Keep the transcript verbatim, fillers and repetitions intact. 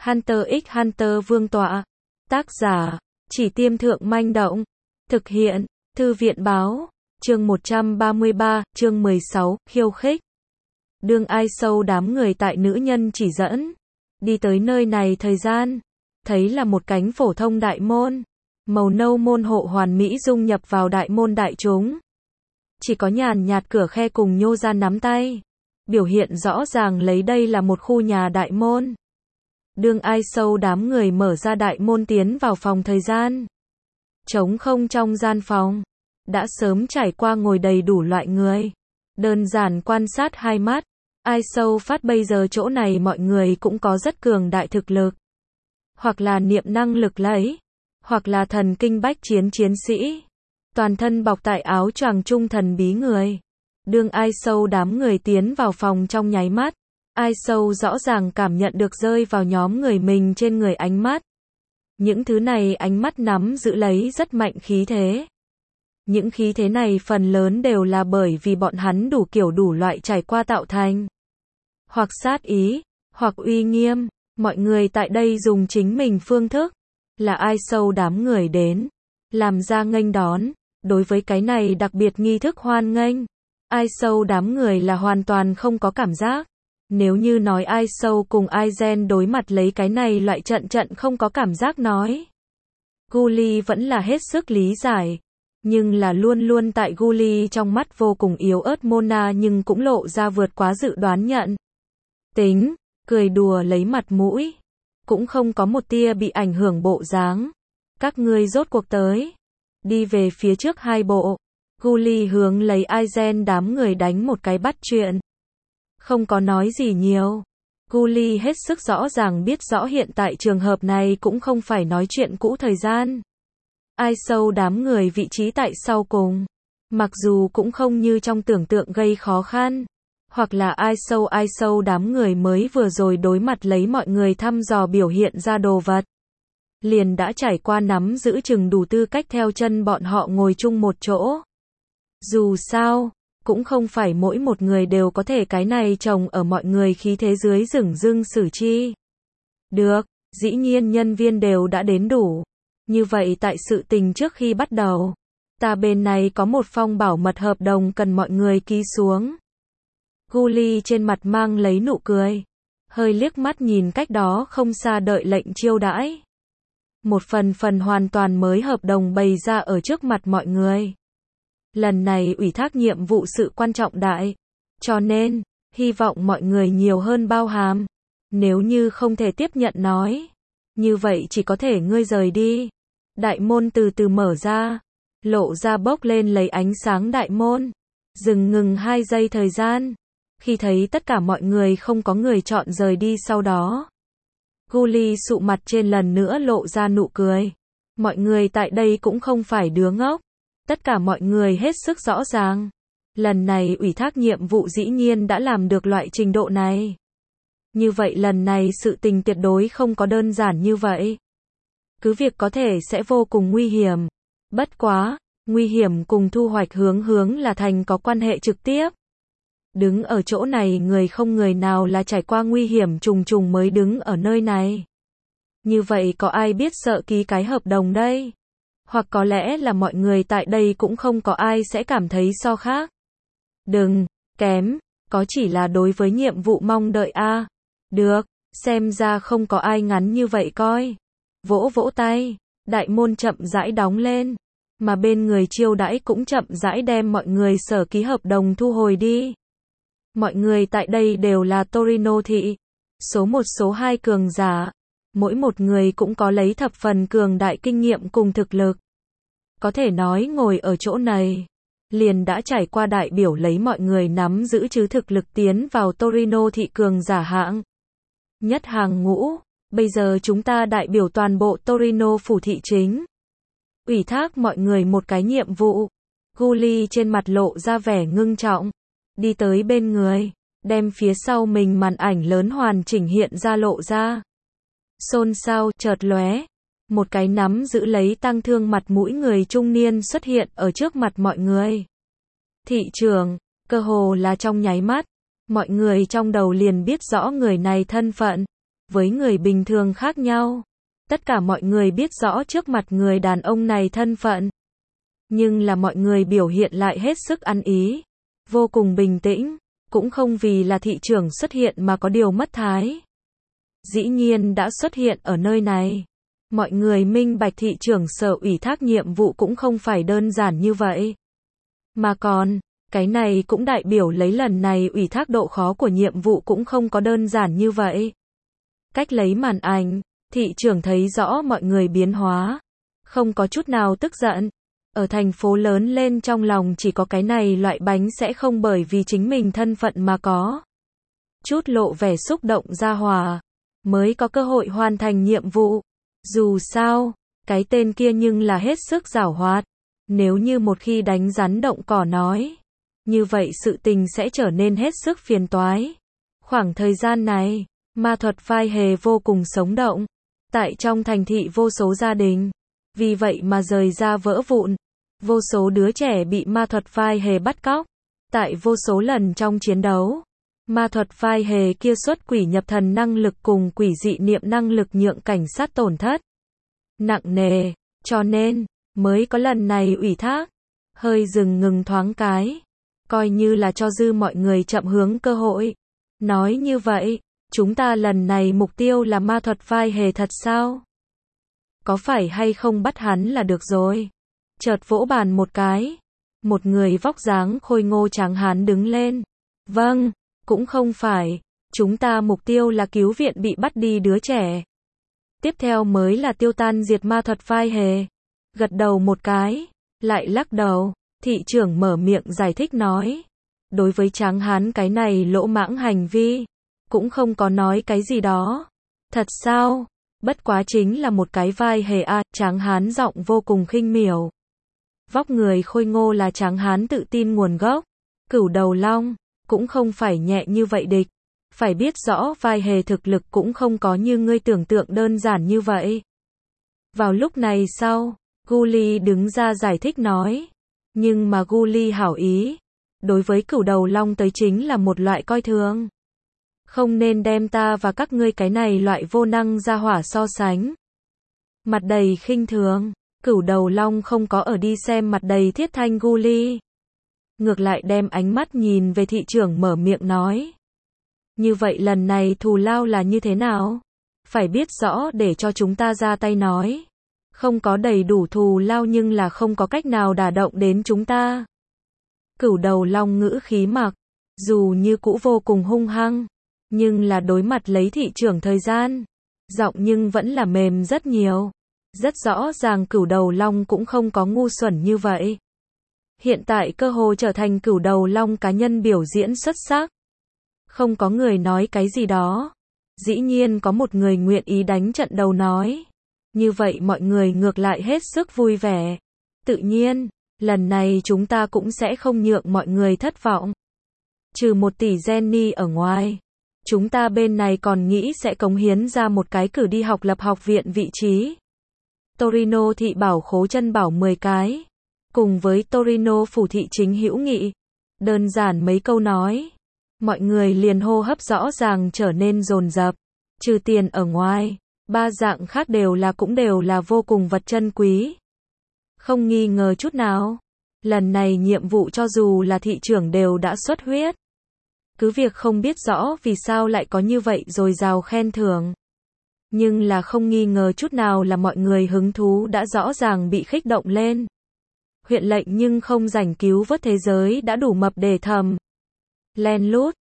Hunter x Hunter Vương tọa. Tác giả, Chỉ Tiêm Thượng Manh Động. Thực hiện, Thư viện Báo. Chương một trăm ba mươi ba, chương mười sáu, khiêu khích. Đương ai sâu đám người tại nữ nhân chỉ dẫn. Đi tới nơi này thời gian. Thấy là một cánh phổ thông đại môn. Màu nâu môn hộ hoàn mỹ dung nhập vào đại môn đại chúng. Chỉ có nhàn nhạt cửa khe cùng nhô ra nắm tay. Biểu hiện rõ ràng lấy đây là một khu nhà đại môn. Đương ai sâu đám người mở ra đại môn tiến vào phòng thời gian. Trống không trong gian phòng. Đã sớm trải qua ngồi đầy đủ loại người. Đơn giản quan sát hai mắt. Ai sâu phát bây giờ chỗ này mọi người cũng có rất cường đại thực lực. Hoặc là niệm năng lực lấy. Hoặc là thần kinh bách chiến chiến sĩ. Toàn thân bọc tại áo choàng trung thần bí người. Đương ai sâu đám người tiến vào phòng trong nháy mắt. Ai sâu rõ ràng cảm nhận được rơi vào nhóm người mình trên người ánh mắt. Những thứ này ánh mắt nắm giữ lấy rất mạnh khí thế. Những khí thế này phần lớn đều là bởi vì bọn hắn đủ kiểu đủ loại trải qua tạo thành. Hoặc sát ý, hoặc uy nghiêm, mọi người tại đây dùng chính mình phương thức. Là ai sâu đám người đến. Làm ra nghênh đón. Đối với cái này đặc biệt nghi thức hoan nghênh. Ai sâu đám người là hoàn toàn không có cảm giác. Nếu như nói ai sâu cùng ai gen đối mặt lấy cái này loại trận trận không có cảm giác nói. Guli vẫn là hết sức lý giải. Nhưng là luôn luôn tại Guli trong mắt vô cùng yếu ớt Mona nhưng cũng lộ ra vượt quá dự đoán nhận. Tính, cười đùa lấy mặt mũi. Cũng không có một tia bị ảnh hưởng bộ dáng. Các ngươi rốt cuộc tới. Đi về phía trước hai bộ. Guli hướng lấy Aizen đám người đánh một cái bắt chuyện. Không có nói gì nhiều. Guli hết sức rõ ràng biết rõ hiện tại trường hợp này cũng không phải nói chuyện cũ thời gian. Ai sâu đám người vị trí tại sau cùng. Mặc dù cũng không như trong tưởng tượng gây khó khăn. Hoặc là ai sâu ai sâu đám người mới vừa rồi đối mặt lấy mọi người thăm dò biểu hiện ra đồ vật. Liền đã trải qua nắm giữ chừng đủ tư cách theo chân bọn họ ngồi chung một chỗ. Dù sao, cũng không phải mỗi một người đều có thể cái này trồng ở mọi người khí thế dưới rừng rưng xử chi. Được, dĩ nhiên nhân viên đều đã đến đủ. Như vậy tại sự tình trước khi bắt đầu, ta bên này có một phong bảo mật hợp đồng cần mọi người ký xuống. Guli trên mặt mang lấy nụ cười, hơi liếc mắt nhìn cách đó không xa đợi lệnh chiêu đãi. Một phần phần hoàn toàn mới hợp đồng bày ra ở trước mặt mọi người. Lần này ủy thác nhiệm vụ sự quan trọng đại, cho nên, hy vọng mọi người nhiều hơn bao hàm. Nếu như không thể tiếp nhận nói, như vậy chỉ có thể ngươi rời đi. Đại môn từ từ mở ra, lộ ra bốc lên lấy ánh sáng đại môn. Dừng ngừng hai giây thời gian. Khi thấy tất cả mọi người không có người chọn rời đi sau đó. Guli sụ mặt trên lần nữa lộ ra nụ cười. Mọi người tại đây cũng không phải đứa ngốc. Tất cả mọi người hết sức rõ ràng. Lần này ủy thác nhiệm vụ dĩ nhiên đã làm được loại trình độ này. Như vậy lần này sự tình tuyệt đối không có đơn giản như vậy. Cứ việc có thể sẽ vô cùng nguy hiểm. Bất quá, nguy hiểm cùng thu hoạch hướng hướng là thành có quan hệ trực tiếp. Đứng ở chỗ này người không người nào là trải qua nguy hiểm trùng trùng mới đứng ở nơi này. Như vậy có ai biết sợ ký cái hợp đồng đây? Hoặc có lẽ là mọi người tại đây cũng không có ai sẽ cảm thấy so khác. Đừng, kém, có chỉ là đối với nhiệm vụ mong đợi a. À. Được, xem ra không có ai ngắn như vậy coi. Vỗ vỗ tay, đại môn chậm rãi đóng lên, mà bên người chiêu đãi cũng chậm rãi đem mọi người sở ký hợp đồng thu hồi đi. Mọi người tại đây đều là Torino thị, số một số hai cường giả, mỗi một người cũng có lấy thập phần cường đại kinh nghiệm cùng thực lực. Có thể nói ngồi ở chỗ này, liền đã trải qua đại biểu lấy mọi người nắm giữ chứ thực lực tiến vào Torino thị cường giả hạng nhất hàng ngũ. Bây giờ chúng ta đại biểu toàn bộ Torino phủ thị chính. Ủy thác mọi người một cái nhiệm vụ. Guli trên mặt lộ ra vẻ ngưng trọng. Đi tới bên người. Đem phía sau mình màn ảnh lớn hoàn chỉnh hiện ra lộ ra. Xôn xao chợt lóe. Một cái nắm giữ lấy tăng thương mặt mũi người trung niên xuất hiện ở trước mặt mọi người. Thị trường, cơ hồ là trong nháy mắt. Mọi người trong đầu liền biết rõ người này thân phận. với người bình thường khác nhau. Tất cả mọi người biết rõ trước mặt người đàn ông này thân phận. Nhưng là mọi người biểu hiện lại hết sức ăn ý, vô cùng bình tĩnh, cũng không vì là thị trưởng xuất hiện mà có điều mất thái. Dĩ nhiên đã xuất hiện ở nơi này. Mọi người minh bạch thị trưởng sở ủy thác nhiệm vụ cũng không phải đơn giản như vậy. Mà còn, cái này cũng đại biểu lấy lần này ủy thác độ khó của nhiệm vụ cũng không có đơn giản như vậy. Cách lấy màn ảnh, thị trưởng thấy rõ mọi người biến hóa. Không có chút nào tức giận. Ở thành phố lớn lên trong lòng chỉ có cái này loại bánh sẽ không bởi vì chính mình thân phận mà có. Chút lộ vẻ xúc động ra hòa. Mới có cơ hội hoàn thành nhiệm vụ. Dù sao, cái tên kia nhưng là hết sức giảo hoạt. Nếu như một khi đánh rắn động cỏ nói, như vậy sự tình sẽ trở nên hết sức phiền toái. Khoảng thời gian này, ma thuật vai hề vô cùng sống động. Tại trong thành thị vô số gia đình. Vì vậy mà rời ra vỡ vụn. Vô số đứa trẻ bị ma thuật vai hề bắt cóc. Tại vô số lần trong chiến đấu, ma thuật vai hề kia xuất quỷ nhập thần năng lực cùng quỷ dị niệm năng lực nhượng cảnh sát tổn thất nặng nề, cho nên mới có lần này ủy thác. Hơi dừng ngừng thoáng cái, coi như là cho dư mọi người chậm hướng cơ hội. Nói như vậy, chúng ta lần này mục tiêu là ma thuật vai hề thật sao? Có phải hay không bắt hắn là được rồi. Chợt vỗ bàn một cái, một người vóc dáng khôi ngô tráng hán đứng lên. Vâng, cũng không phải, chúng ta mục tiêu là cứu viện bị bắt đi đứa trẻ. Tiếp theo mới là tiêu tan diệt ma thuật vai hề. Gật đầu một cái, lại lắc đầu, thị trưởng mở miệng giải thích nói. Đối với tráng hán cái này lỗ mãng hành vi, cũng không có nói cái gì đó. Thật sao? Bất quá chính là một cái vai hề a, à, tráng hán giọng vô cùng khinh miểu. Vóc người khôi ngô là tráng hán tự tin nguồn gốc. Cửu đầu long, cũng không phải nhẹ như vậy địch. Phải biết rõ vai hề thực lực cũng không có như ngươi tưởng tượng đơn giản như vậy. Vào lúc này sau, Guli đứng ra giải thích nói. Nhưng mà Guli hảo ý. Đối với cửu đầu long tới chính là một loại coi thường. Không nên đem ta và các ngươi cái này loại vô năng ra hỏa so sánh. Mặt đầy khinh thường, cửu đầu long không có ở đi xem mặt đầy thiết thanh Guli. Ngược lại đem ánh mắt nhìn về thị trưởng mở miệng nói. Như vậy lần này thù lao là như thế nào? Phải biết rõ để cho chúng ta ra tay nói. Không có đầy đủ thù lao nhưng là không có cách nào đả động đến chúng ta. Cửu đầu long ngữ khí mặc, dù như cũ vô cùng hung hăng, nhưng là đối mặt lấy thị trưởng thời gian, giọng nhưng vẫn là mềm rất nhiều. Rất rõ ràng cửu đầu long cũng không có ngu xuẩn như vậy. Hiện tại cơ hồ trở thành cửu đầu long cá nhân biểu diễn xuất sắc. Không có người nói cái gì đó. Dĩ nhiên có một người nguyện ý đánh trận đầu nói. Như vậy mọi người ngược lại hết sức vui vẻ. Tự nhiên, lần này chúng ta cũng sẽ không nhượng mọi người thất vọng. Trừ một tỷ Jenny ở ngoài, chúng ta bên này còn nghĩ sẽ cống hiến ra một cái cử đi học lập học viện vị trí. Torino thị bảo khố chân bảo mười cái. Cùng với Torino phủ thị chính hữu nghị. Đơn giản mấy câu nói. Mọi người liền hô hấp rõ ràng trở nên dồn dập. Trừ tiền ở ngoài, ba dạng khác đều là cũng đều là vô cùng vật chân quý. Không nghi ngờ chút nào. Lần này nhiệm vụ cho dù là thị trưởng đều đã xuất huyết. Cứ việc không biết rõ vì sao lại có như vậy rồi dào khen thưởng. Nhưng là không nghi ngờ chút nào là mọi người hứng thú đã rõ ràng bị khích động lên. Huyện lệnh nhưng không rảnh cứu vớt thế giới đã đủ mập để thầm. Len lút,